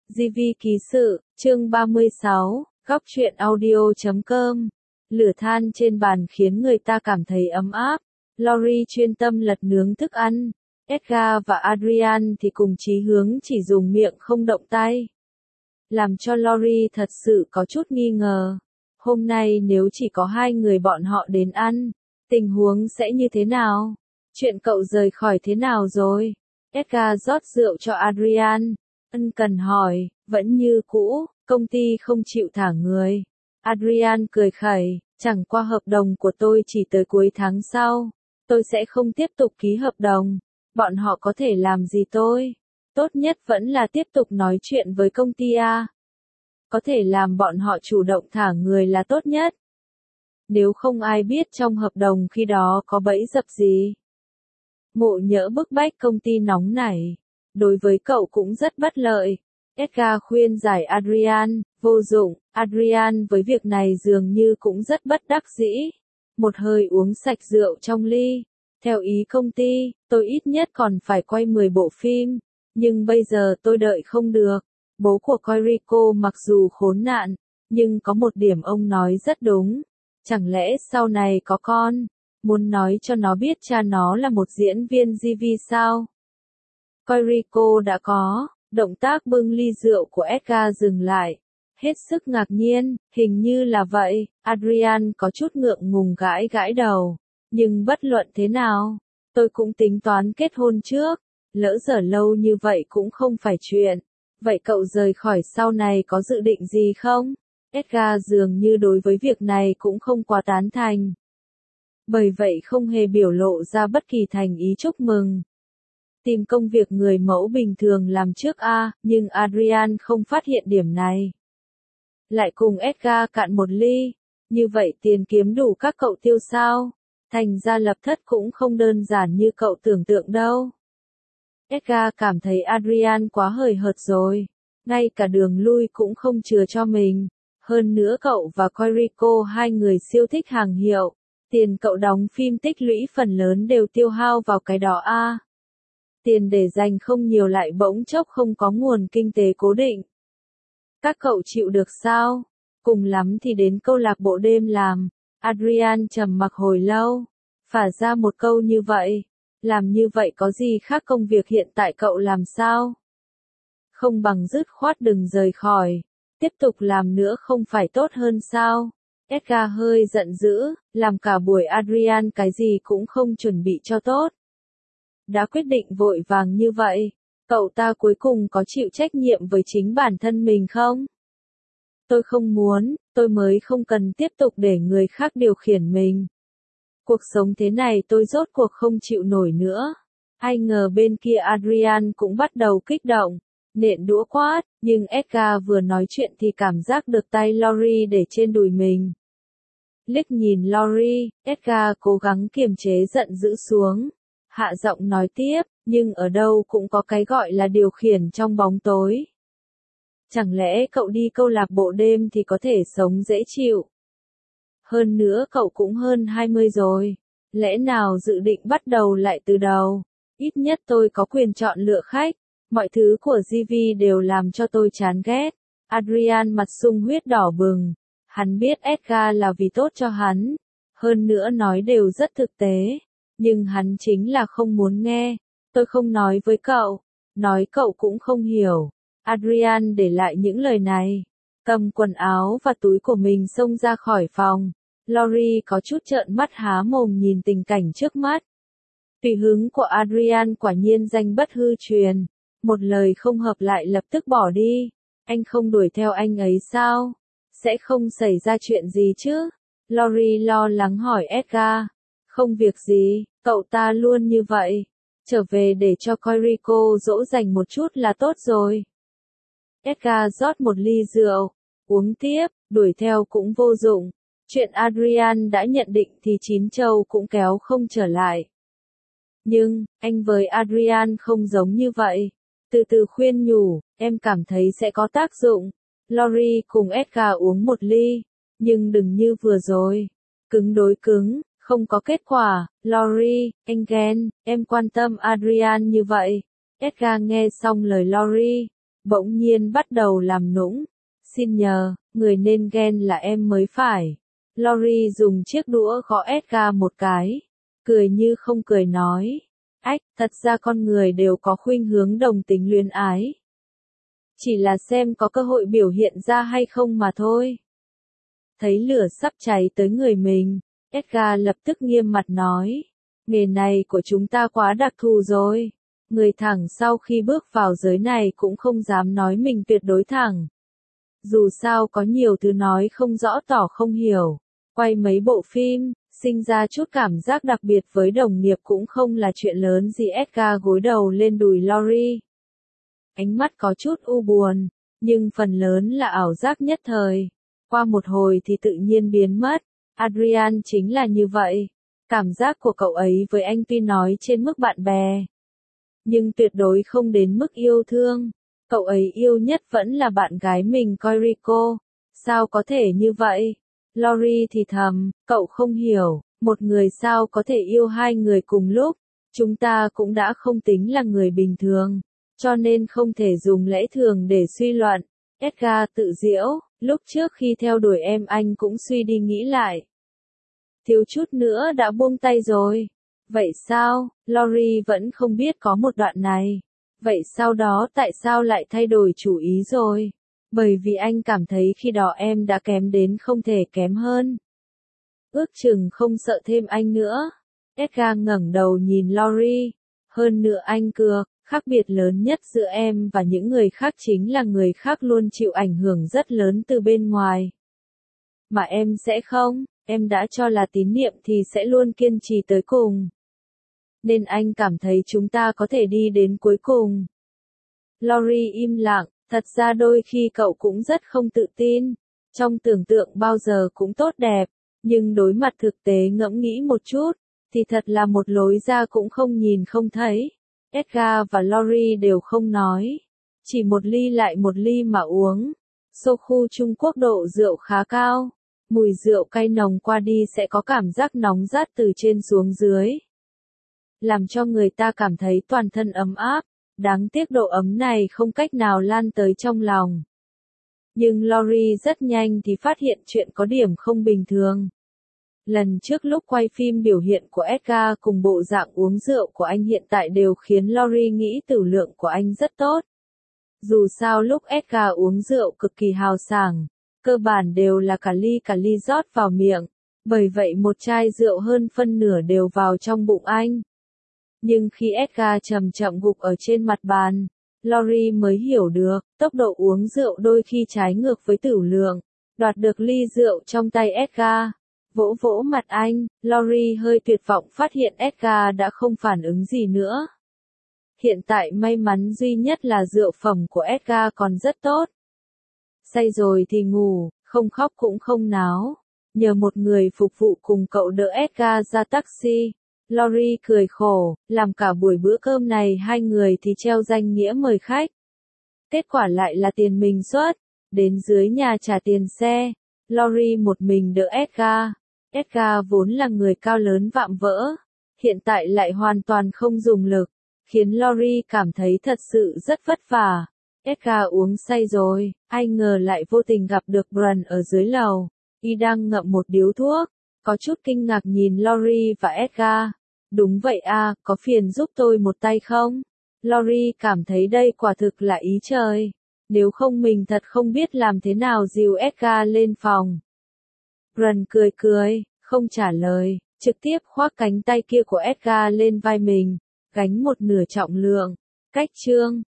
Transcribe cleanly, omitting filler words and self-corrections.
GV ký sự, chương 36, góc truyện audio.com. Lửa than trên bàn khiến người ta cảm thấy ấm áp. Lori chuyên tâm lật nướng thức ăn. Edgar và Adrian thì cùng chí hướng chỉ dùng miệng không động tay. Làm cho Lori thật sự có chút nghi ngờ. Hôm nay nếu chỉ có hai người bọn họ đến ăn, tình huống sẽ như thế nào? Chuyện cậu rời khỏi thế nào rồi? Edgar rót rượu cho Adrian. Ân cần hỏi, vẫn như cũ, công ty không chịu thả người. Adrian cười khẩy, chẳng qua hợp đồng của tôi chỉ tới cuối tháng sau. Tôi sẽ không tiếp tục ký hợp đồng. Bọn họ có thể làm gì tôi? Tốt nhất vẫn là tiếp tục nói chuyện với công ty A. Có thể làm bọn họ chủ động thả người là tốt nhất. Nếu không ai biết trong hợp đồng khi đó có bẫy dập gì. Ngộ nhỡ bức bách công ty nóng nảy. Đối với cậu cũng rất bất lợi. Edgar khuyên giải Adrian, vô dụng, Adrian với việc này dường như cũng rất bất đắc dĩ. Một hơi uống sạch rượu trong ly. Theo ý công ty, tôi ít nhất còn phải quay 10 bộ phim. Nhưng bây giờ tôi đợi không được. Bố của Koiriko mặc dù khốn nạn, nhưng có một điểm ông nói rất đúng. Chẳng lẽ sau này có con, muốn nói cho nó biết cha nó là một diễn viên GV sao? Koiriko đã có, động tác bưng ly rượu của Edgar dừng lại. Hết sức ngạc nhiên, hình như là vậy, Adrian có chút ngượng ngùng gãi gãi đầu. Nhưng bất luận thế nào, tôi cũng tính toán kết hôn trước, lỡ dở lâu như vậy cũng không phải chuyện. Vậy cậu rời khỏi sau này có dự định gì không? Edgar dường như đối với việc này cũng không quá tán thành. Bởi vậy không hề biểu lộ ra bất kỳ thành ý chúc mừng. Tìm công việc người mẫu bình thường làm trước nhưng Adrian không phát hiện điểm này. Lại cùng Edgar cạn một ly, như vậy tiền kiếm đủ các cậu tiêu sao? Thành ra lập thất cũng không đơn giản như cậu tưởng tượng đâu. Edgar cảm thấy Adrian quá hời hợt rồi, ngay cả đường lui cũng không chừa cho mình. Hơn nữa cậu và Koiriko hai người siêu thích hàng hiệu, tiền cậu đóng phim tích lũy phần lớn đều tiêu hao vào cái đó Tiền để dành không nhiều lại bỗng chốc không có nguồn kinh tế cố định. Các cậu chịu được sao? Cùng lắm thì đến câu lạc bộ đêm làm. Adrian trầm mặc hồi lâu, phả ra một câu như vậy. Làm như vậy có gì khác công việc hiện tại cậu làm sao? Không bằng dứt khoát đừng rời khỏi. Tiếp tục làm nữa không phải tốt hơn sao? Edgar hơi giận dữ, làm cả buổi Adrian cái gì cũng không chuẩn bị cho tốt. Đã quyết định vội vàng như vậy, cậu ta cuối cùng có chịu trách nhiệm với chính bản thân mình không? Tôi không muốn, tôi mới không cần tiếp tục để người khác điều khiển mình. Cuộc sống thế này tôi rốt cuộc không chịu nổi nữa. Ai ngờ bên kia Adrian cũng bắt đầu kích động, nện đũa quát, nhưng Edgar vừa nói chuyện thì cảm giác được tay Lori để trên đùi mình. Liếc nhìn Lori, Edgar cố gắng kiềm chế giận dữ xuống. Hạ giọng nói tiếp, nhưng ở đâu cũng có cái gọi là điều khiển trong bóng tối. Chẳng lẽ cậu đi câu lạc bộ đêm thì có thể sống dễ chịu? Hơn nữa cậu cũng hơn 20 rồi. Lẽ nào dự định bắt đầu lại từ đầu? Ít nhất tôi có quyền chọn lựa khách. Mọi thứ của GV đều làm cho tôi chán ghét. Adrian mặt sung huyết đỏ bừng. Hắn biết Edgar là vì tốt cho hắn. Hơn nữa nói đều rất thực tế. Nhưng hắn chính là không muốn nghe. Tôi không nói với cậu. Nói cậu cũng không hiểu. Adrian để lại những lời này. Cầm quần áo và túi của mình xông ra khỏi phòng. Lori có chút trợn mắt há mồm nhìn tình cảnh trước mắt. Tùy hứng của Adrian quả nhiên danh bất hư truyền. Một lời không hợp lại lập tức bỏ đi. Anh không đuổi theo anh ấy sao? Sẽ không xảy ra chuyện gì chứ? Lori lo lắng hỏi Edgar. Không việc gì, cậu ta luôn như vậy. Trở về để cho Koiriko dỗ dành một chút là tốt rồi. Edgar rót một ly rượu, uống tiếp, đuổi theo cũng vô dụng. Chuyện Adrian đã nhận định thì chín châu cũng kéo không trở lại. Nhưng, anh với Adrian không giống như vậy. Từ từ khuyên nhủ, em cảm thấy sẽ có tác dụng. Lori cùng Edgar uống một ly, nhưng đừng như vừa rồi. Cứng đối cứng, không có kết quả. Lori, anh ghen, em quan tâm Adrian như vậy. Edgar nghe xong lời Lori, bỗng nhiên bắt đầu làm nũng. Xin nhờ, người nên ghen là em mới phải. Lori dùng chiếc đũa gõ Edgar một cái. Cười như không cười nói. Ách, thật ra con người đều có khuynh hướng đồng tính luyến ái. Chỉ là xem có cơ hội biểu hiện ra hay không mà thôi. Thấy lửa sắp cháy tới người mình, Edgar lập tức nghiêm mặt nói. Nghề này của chúng ta quá đặc thù rồi. Người thẳng sau khi bước vào giới này cũng không dám nói mình tuyệt đối thẳng. Dù sao có nhiều thứ nói không rõ tỏ không hiểu. Quay mấy bộ phim, sinh ra chút cảm giác đặc biệt với đồng nghiệp cũng không là chuyện lớn gì. Edgar gối đầu lên đùi Lori. Ánh mắt có chút u buồn, nhưng phần lớn là ảo giác nhất thời. Qua một hồi thì tự nhiên biến mất. Adrian chính là như vậy. Cảm giác của cậu ấy với anh tuy nói trên mức bạn bè, nhưng tuyệt đối không đến mức yêu thương. Cậu ấy yêu nhất vẫn là bạn gái mình Koiriko. Sao có thể như vậy? Lori thì thầm, cậu không hiểu, một người sao có thể yêu hai người cùng lúc. Chúng ta cũng đã không tính là người bình thường, cho nên không thể dùng lẽ thường để suy luận. Edgar tự giễu, lúc trước khi theo đuổi em anh cũng suy đi nghĩ lại. Thiếu chút nữa đã buông tay rồi. Vậy sao? Lori vẫn không biết có một đoạn này. Vậy sau đó tại sao lại thay đổi chủ ý rồi? Bởi vì anh cảm thấy khi đó em đã kém đến không thể kém hơn. Ước chừng không sợ thêm anh nữa. Edgar ngẩng đầu nhìn Lori. Hơn nữa anh cược, khác biệt lớn nhất giữa em và những người khác chính là người khác luôn chịu ảnh hưởng rất lớn từ bên ngoài. Mà em sẽ không, em đã cho là tín niệm thì sẽ luôn kiên trì tới cùng. Nên anh cảm thấy chúng ta có thể đi đến cuối cùng. Lori im lặng, thật ra đôi khi cậu cũng rất không tự tin. Trong tưởng tượng bao giờ cũng tốt đẹp, nhưng đối mặt thực tế ngẫm nghĩ một chút, thì thật là một lối ra cũng không nhìn không thấy. Edgar và Lori đều không nói. Chỉ một ly lại một ly mà uống. Soju Trung Quốc độ rượu khá cao. Mùi rượu cay nồng qua đi sẽ có cảm giác nóng rát từ trên xuống dưới, làm cho người ta cảm thấy toàn thân ấm áp. Đáng tiếc độ ấm này không cách nào lan tới trong lòng. Nhưng Lori rất nhanh thì phát hiện chuyện có điểm không bình thường. Lần trước lúc quay phim biểu hiện của Edgar cùng bộ dạng uống rượu của anh hiện tại đều khiến Lori nghĩ tửu lượng của anh rất tốt. Dù sao lúc Edgar uống rượu cực kỳ hào sảng, cơ bản đều là cả ly rót vào miệng, bởi vậy một chai rượu hơn phân nửa đều vào trong bụng anh. Nhưng khi Edgar chậm chậm gục ở trên mặt bàn, Lori mới hiểu được, tốc độ uống rượu đôi khi trái ngược với tửu lượng. Đoạt được ly rượu trong tay Edgar, vỗ vỗ mặt anh, Lori hơi tuyệt vọng phát hiện Edgar đã không phản ứng gì nữa. Hiện tại may mắn duy nhất là rượu phẩm của Edgar còn rất tốt. Say rồi thì ngủ, không khóc cũng không náo. Nhờ một người phục vụ cùng cậu đỡ Edgar ra taxi. Lori cười khổ, làm cả buổi bữa cơm này hai người thì treo danh nghĩa mời khách. Kết quả lại là tiền mình xuất, đến dưới nhà trả tiền xe. Lori một mình đỡ Edgar. Edgar vốn là người cao lớn vạm vỡ, hiện tại lại hoàn toàn không dùng lực, khiến Lori cảm thấy thật sự rất vất vả. Edgar uống say rồi, ai ngờ lại vô tình gặp được Brun ở dưới lầu. Y đang ngậm một điếu thuốc, có chút kinh ngạc nhìn Lori và Edgar. Đúng vậy à, có phiền giúp tôi một tay không? Lori cảm thấy đây quả thực là ý trời. Nếu không mình thật không biết làm thế nào dìu Edgar lên phòng. Brun cười cười, không trả lời, trực tiếp khoác cánh tay kia của Edgar lên vai mình, gánh một nửa trọng lượng. Cách chương